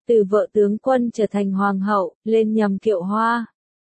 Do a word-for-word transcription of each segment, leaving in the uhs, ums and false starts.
từ vợ tướng quân trở thành hoàng hậu, lên nhầm kiệu hoa.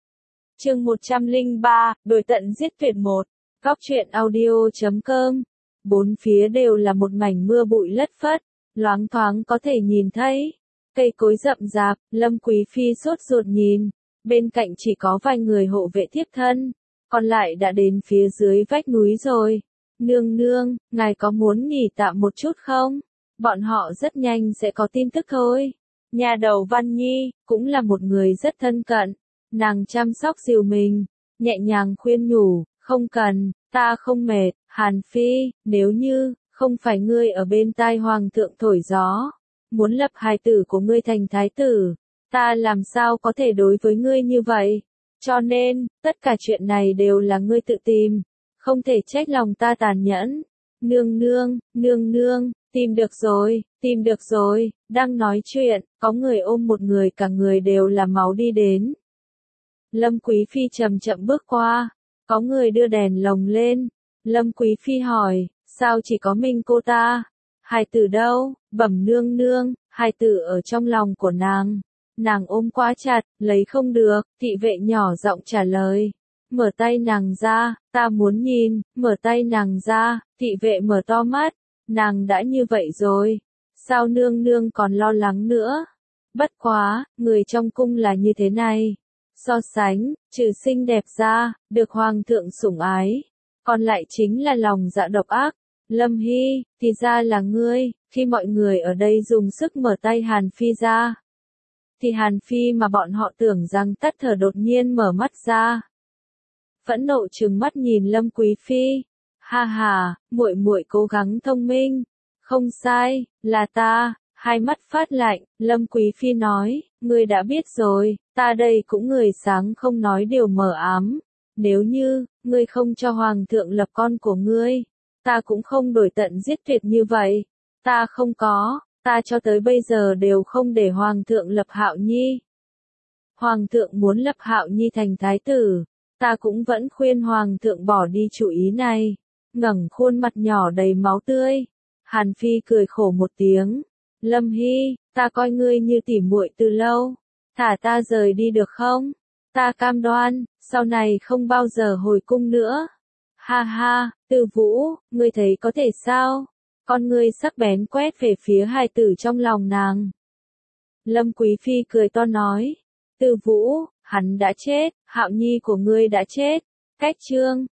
Chương một trăm lẻ ba, đuổi tận giết tuyệt một. Góc truyện audio chấm com. Bốn phía đều là một mảnh mưa bụi lất phất, loáng thoáng có thể nhìn thấy cây cối rậm rạp. Lâm Quý phi sốt ruột nhìn, bên cạnh chỉ có vài người hộ vệ thiếp thân, còn lại đã đến phía dưới vách núi rồi. Nương nương, ngài có muốn nghỉ tạm một chút không? Bọn họ rất nhanh sẽ có tin tức thôi. Nhà đầu Văn Nhi cũng là một người rất thân cận, nàng chăm sóc dìu mình, nhẹ nhàng khuyên nhủ, không cần, ta không mệt. Hàn Phi, nếu như không phải ngươi ở bên tai hoàng thượng thổi gió, muốn lập hài tử của ngươi thành thái tử, ta làm sao có thể đối với ngươi như vậy? Cho nên, tất cả chuyện này đều là ngươi tự tìm, không thể trách lòng ta tàn nhẫn. Nương nương, nương nương, tìm được rồi, tìm được rồi. Đang nói chuyện, có người ôm một người cả người đều là máu đi đến. Lâm Quý phi chậm chậm bước qua, có người đưa đèn lồng lên. Lâm Quý phi hỏi, sao chỉ có mình cô ta? Hài tử đâu? Bẩm nương nương, hài tử ở trong lòng của nàng. Nàng ôm quá chặt, lấy không được. Thị vệ nhỏ giọng trả lời. Mở tay nàng ra, ta muốn nhìn. Mở tay nàng ra, thị vệ mở to mắt. Nàng đã như vậy rồi, sao nương nương còn lo lắng nữa? Bất quá, người trong cung là như thế này. So sánh, trừ xinh đẹp ra, được hoàng thượng sủng ái, còn lại chính là lòng dạ độc ác. Lâm Hy, thì ra là ngươi. Khi mọi người ở đây dùng sức mở tay Hàn Phi ra, thì Hàn Phi mà bọn họ tưởng rằng tắt thở đột nhiên mở mắt ra. Phẫn nộ trừng mắt nhìn Lâm Quý phi. Ha ha, muội muội cố gắng thông minh. Không sai, là ta. Hai mắt phát lạnh, Lâm Quý phi nói, ngươi đã biết rồi, ta đây cũng người sáng không nói điều mờ ám. Nếu như, ngươi không cho hoàng thượng lập con của ngươi, ta cũng không đổi tận giết tuyệt như vậy. Ta không có, ta cho tới bây giờ đều không để hoàng thượng lập Hạo Nhi. Hoàng thượng muốn lập Hạo Nhi thành thái tử, ta cũng vẫn khuyên hoàng thượng bỏ đi chủ ý này. Ngẩng khuôn mặt nhỏ đầy máu tươi, Hàn Phi cười khổ một tiếng. Lâm Hy, ta coi ngươi như tỉ muội từ lâu, thả ta rời đi được không? Ta cam đoan, sau này không bao giờ hồi cung nữa. Ha ha, Tư Vũ, ngươi thấy có thể sao? Con ngươi sắc bén quét về phía hài tử trong lòng nàng. Lâm Quý phi cười to nói, Tư Vũ, hắn đã chết, Hạo Nhi của ngươi đã chết. Cách chương,